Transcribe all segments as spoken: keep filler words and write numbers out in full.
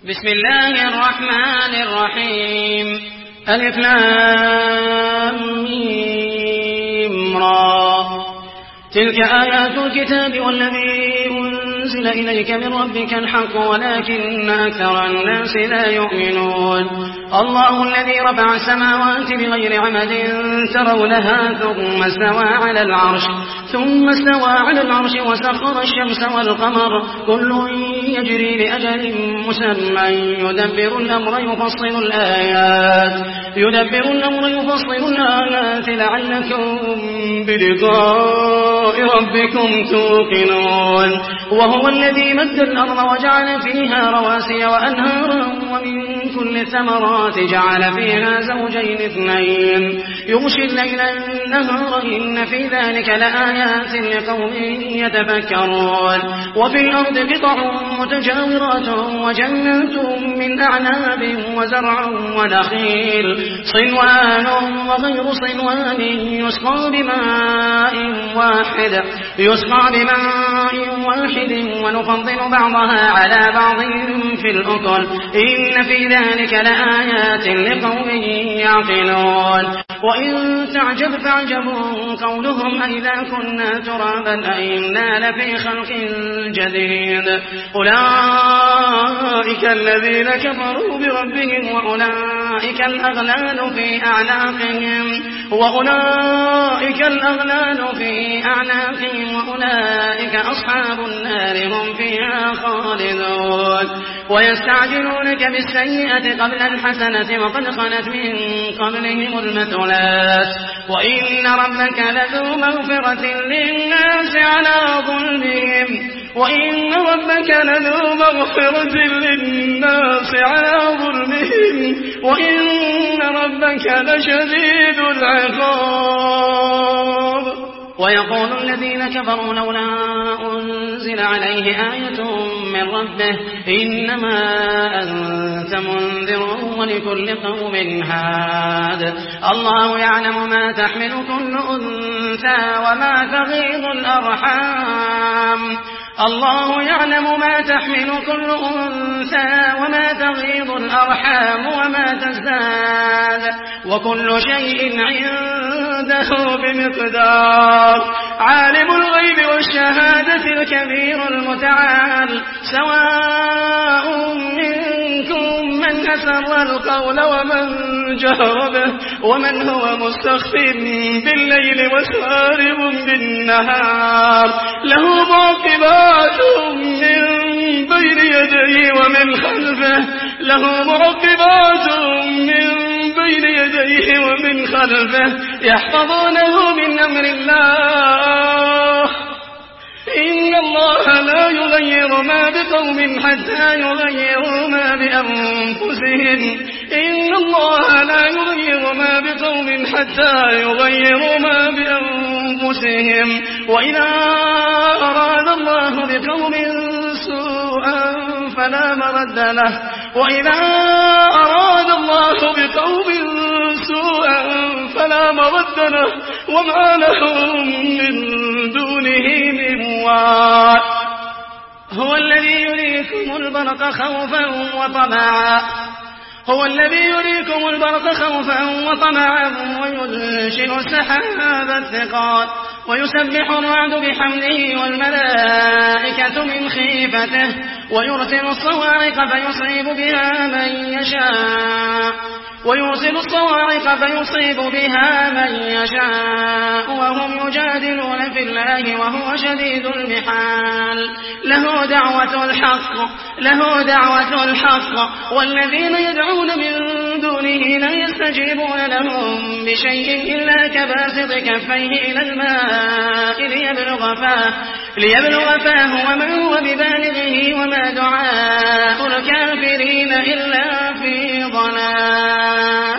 بسم الله الرحمن الرحيم ألف لام ميم را تلك آيات الكتاب والذي أنزل إليك من ربك الحق ولكن أكثر الناس لا يؤمنون الله الذي رفع السماوات بغير عمد ترونها ثم استوى على العرش ثم استوى على العرش وسخر الشمس والقمر كل يجري لأجل مسمى يدبر الأمر يفصل الآيات يدبر الأمر يفصل الآيات لعلكم بلقاء ربكم توقنون وهو الذي مد الأرض وجعل فيها رواسي وأنهارا ومن كل الثمرات جعل فيها زوجين اثنين يغشي الليل النهار إن في ذلك لآيات لقوم يتفكرون وفي الأرض قطع متجاورات وجنات من أعناب وزرع ونخيل صنوان وغير صنوان يسقى بماء واحد يسقى بماء واحد ونفضل بعضها على بعض في الأكل إن في ذلك لآيات لقوم يعقلون وإن تعجب فعجب قولهم أئذا كنا ترابا أئنا لفي خلق جديد أولئك الذين كفروا بربهم وأولئك الأغلال في أعناقهم وأولئك الأغلال في أعناقهم وأولئك أصحاب النار هم فيها خالدون ويستعجلونك بالسيئة قبل الحسنة وقد خلت من قبلهم المثلات وإن ربك لذو مغفرة للناس على ظلمهم وإن ربك لذو مغفرة للناس على ظلمهم وإن ربك لشديد العقاب ويقول الذين كفروا لولا أنزل عليه آية من ربه إنما أنت منذر ولكل قوم هاد الله يعلم ما تحمل كل أنثى وما تغيض الأرحام الله يعلم ما تحمل كل أنثى وما تغيض الأرحام وما تزداد وكل شيء عنده بمقدار عالم الغيب والشهادة الكبير المتعال سواء منكم من أسر القول ومن جهر به ومن هو مستخف بالليل وسارب بالنهار له معقبات من بين يديه ومن خلفه له معقبات من بين يديه ومن خلفه يحفظونه من أمر الله إن الله لا يغير ما بقوم حتى يغيروا ما بأنفسهم إن الله لا يغير ما بقوم حتى يغيروا ما بأنفسهم وإذا أراد الله بقوم سوءا فلا مرد له وإذا أراد الله بقوم سوءا فلا مرد له وما لهم من دونه من وال هو الذي يريكم البرق خوفا وطمعا هو الذي يريكم البرق خوفا وطمعا وينشئ السحاب الثقال ويسبح الرعد بحمده والملائكة من خيفته ويرسل الصواعق فيصيب بها من يشاء ويرسل الصواعق فيصيب بها من يشاء وهم يجادلون في الله وهو شديد المحال له دعوة الحق له دعوة الحق والذين يدعون من دونه لا يستجيبون لهم بشيء إلا كباسط كفيه إلى الماء ليبلغ فاه ليبلغ فاه وما هو ببالغه وما دعاء الكافرين إلا في ضلال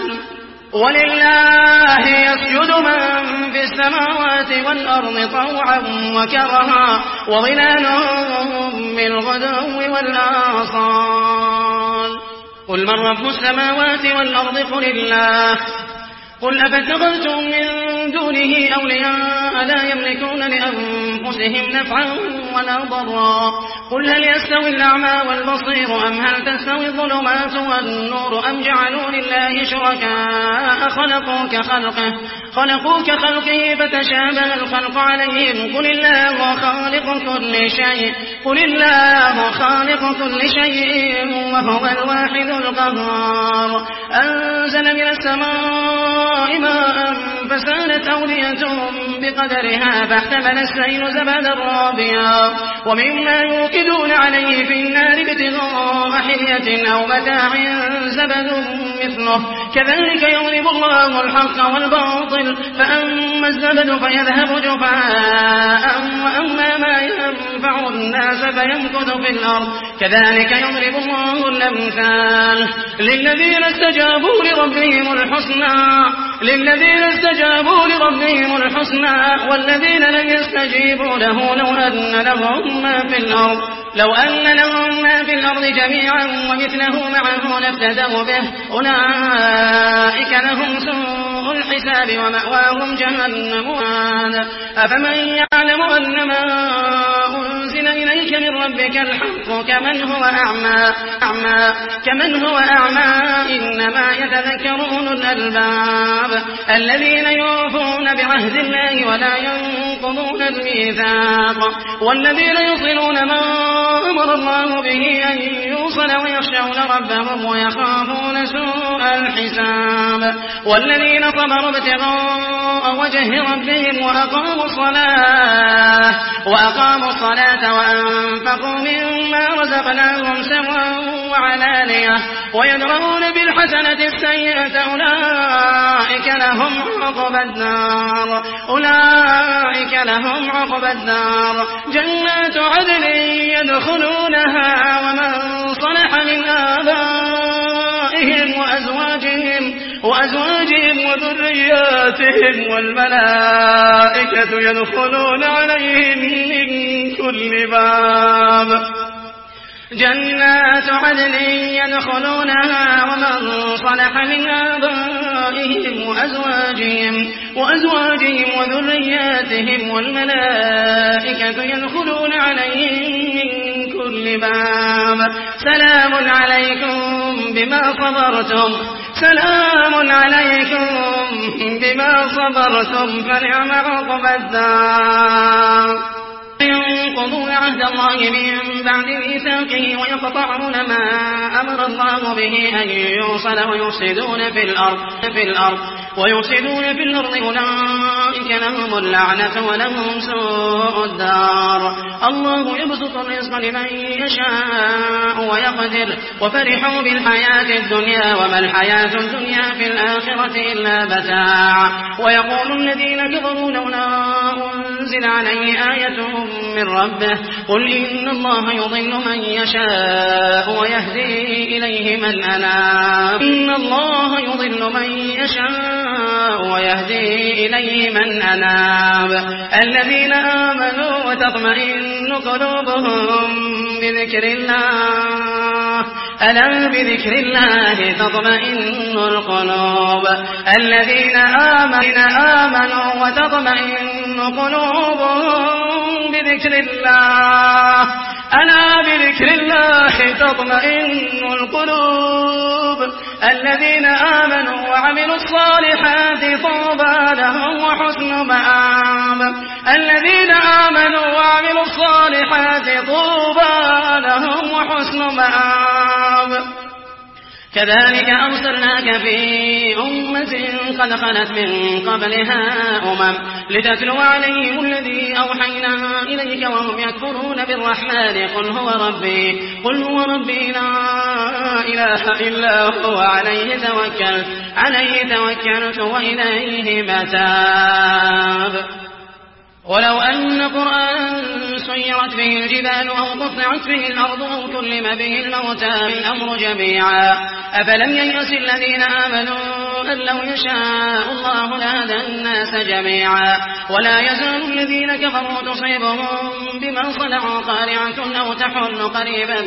ولله يسجد من في السماوات والأرض طوعا وكرها وظلالهم بالغدو والآصال قل من رب السماوات والأرض قل الله قل أفتخذتم من دونه أولياء لا يملكون لأنفسهم نفعا ولا ضرا. قل هل يستوي الأعمى والبصير أم هل تستوي الظلمات والنور أم جعلوا لله شركاء خلقوا كخلقه خلقوا كخلقه فتشابه الخلق عليهم. قل الله خالق كل شيء قل الله خالق كل شيء وهو الواحد القهار. أنزل من السماء ماء فسالت أودية بقدرها فاحتمل السيل زبدا رابيا ومما يوقدون عليه في النار ابتغاء حلية أو متاع زبد مثله كذلك يضرب الله الحق والباطل فأما الزبد فيذهب جفاء وأما ما ينفع الناس فيمكث في الأرض كذلك يضرب الله الأمثال للذين استجابوا لربهم الحسنى للذين استجابوا لربهم الحسنى والذين لم يستجيبوا له لو أن لهم ما في الأرض لو أن لهم ما في الأرض جميعا ومثله معه لافتدوا به أولئك لهم سوء الحساب ومأواهم جهنم. أفمن يعلم أن ما أنزل إليك من ربك الحق كمن هو أعمى أعمى كمن هو أعمى إنما يتذكر أولو الألباب الذين يوفون بعهد الله ولا ينقضون الميثاق والذين يصلون ما أمر الله به أن يوصل ويخشون ربهم ويخافون سوء الحساب والذين صبروا ابتغاء وجه ربهم وأقاموا الصلاة وأقاموا الصلاة وأنفقوا مما رزقناهم سرا وعلانية ويدرؤون بالحسنة السيئة أولئك لهم عقبى الدار أولئك لهم عقبى الدار جنات عدن يدخلونها ومن صلح من آبائهم وأزواجهم وأزواجهم وذرياتهم والملائكة يدخلون عليهم من كل باب جنات عدن يدخلونها ومن صلح من آبائهم وأزواجهم وأزواجهم وذرياتهم والملائكة يدخلون عليهم من كل باب سلام عليكم بما صبرتم سلام عليكم بما صبرتم فنعم عقبى الدار. ينقضون عهد الله من بعد ميثاقه ويقطعون ما أمر الله به أن يوصل ويفسدون في الأرض في الأرض ويفسدون في الأرض أولئك لهم اللعنة ولهم سوء الدار. الله يبسط الرزق لمن يشاء ويقدر وفرحوا بالحياة الدنيا وما الحياة الدنيا في الآخرة إلا متاع. ويقول الذين كفروا لولا أنزل عليه آية من ربه قل إن الله يضل من يشاء ويهدي إليه من أناب إن الله يضل من يشاء ويهدي إليه من أناب. الذين آمنوا وتطمئن قلوبهم بذكر الله ألا بذكر الله تطمئن القلوب. الذين آمنوا وتطمئن قلوبهم بذكر الله ألا بذكر الله تطمئن القلوب. الذين آمنوا وعملوا الصالحات طوبى لهم وحسن مآب. الذين آمنوا وعملوا الصالحات طوبى لهم وحسن مآب. كذلك أرسلناك في أمة قد خلت من قبلها أمم لتتلو عليهم الذي أوحينا إليك وهم يكفرون بالرحمن قل هو ربي قل هو ربي لا إله إلا هو عليه توكلت عليه توكلت وإليه متاب. ولو أن قرآن سيرت به الجبال أو قطعت به الأرض أو كلم به الموتى الأمر جميعا أفلم ييأس الذين آمنوا أن لو يشاء الله لهدى الناس جميعا. ولا يزال الذين كفروا تصيبهم بما صنعوا قارعة أو تحل قريبا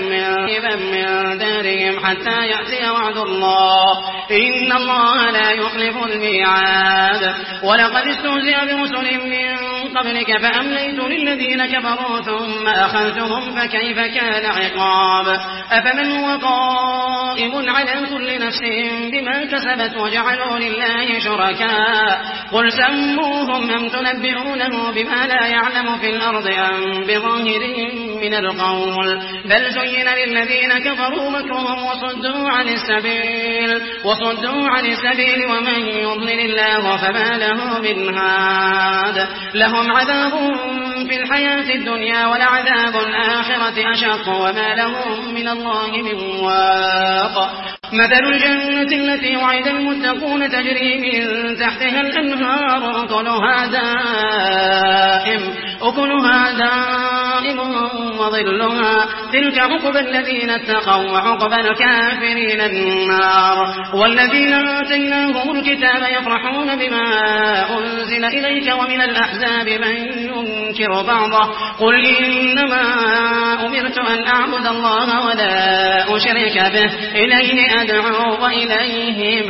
من دارهم حتى يأتي وعد الله إن الله لا يخلف الميعاد. ولقد استهزئ برسل من قبلك فأمليت للذين كفروا ثم أخذتهم فكيف كان عقاب أفمن هو قائم على كل نفس بما كسبت وجعلوا لله شركاء قل سموهم أم تنبئونه بما لا يعلم في الأرض أم بظاهر من القول بل زين للذين كفروا مكرهم وصدوا عن السبيل وصدوا عن السبيل ومن يضلل الله فما له من هاد لهم عذاب في الحياة الدنيا ولعذاب الآخرة أشق وما لهم من الله من واق مثل الجنة التي وعد المتقون تجري من تحتها الأنهار أكلها دائم أكلها دائم وظلها تلك عقبى الذين اتقوا وعقبى الكافرين النار والذين آتيناهم الكتاب يفرحون بما أنزل إليك ومن الأحزاب من ينكر بعضه قل إنما أمرت أن أعبد الله ولا أشرك به إليه أدعو وإليه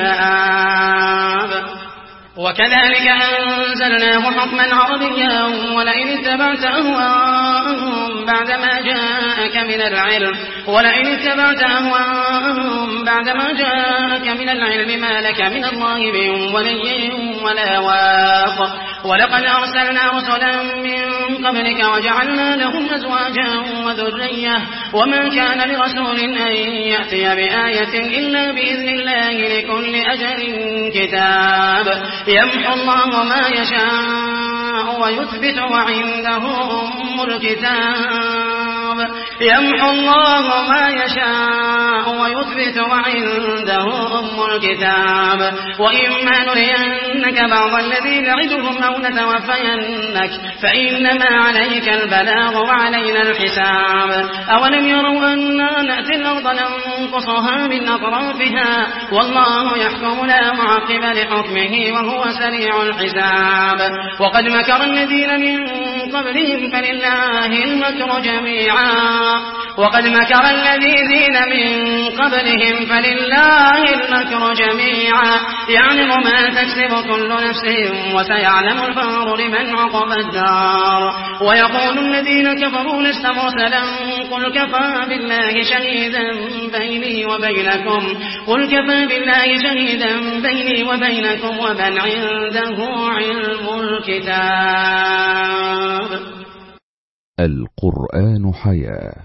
مآب وكذلك أنزلناه حكما عربيا ولئن اتبعت أهواءهم بعدما جاءك من العلم ولئن اتبعت أهواءهم بعدما جاءك من العلم ما لك من الله من ولي ولا واق ولقد أرسلنا رسلا من قبلك وجعلنا لهم أزواجا وذرية وما كان لرسول أن يأتي بآية إلا بإذن الله لكل أجل كتاب يمحو الله ما يشاء ويثبت وعنده أم الكتاب يمحو الله ما يشاء ويثبت وعنده أم الكتاب وإما نرينك بعض الذي نعدهم أو نتوفينك فإنما عليك البلاغ وعلينا الحساب أولم يروا أنا نأتي الأرض ننقصها من أطرافها والله يحكم لا معقب لحكمه وهو سريع الحساب وقد مكر الذين من قبلهم فلله المكر جميعا وقد مكر الذين من قبلهم فلله المكر جميعا يعلم ما تكسب كل نفس وسيعلم الفار لمن عقب الدار ويقول الذين كفروا لست مرسلا قل كفى بالله شهيدا بيني وبينكم قل كفى بالله شهيدا بيني وبينكم ومن عنده علم الكتاب. القرآن حياة.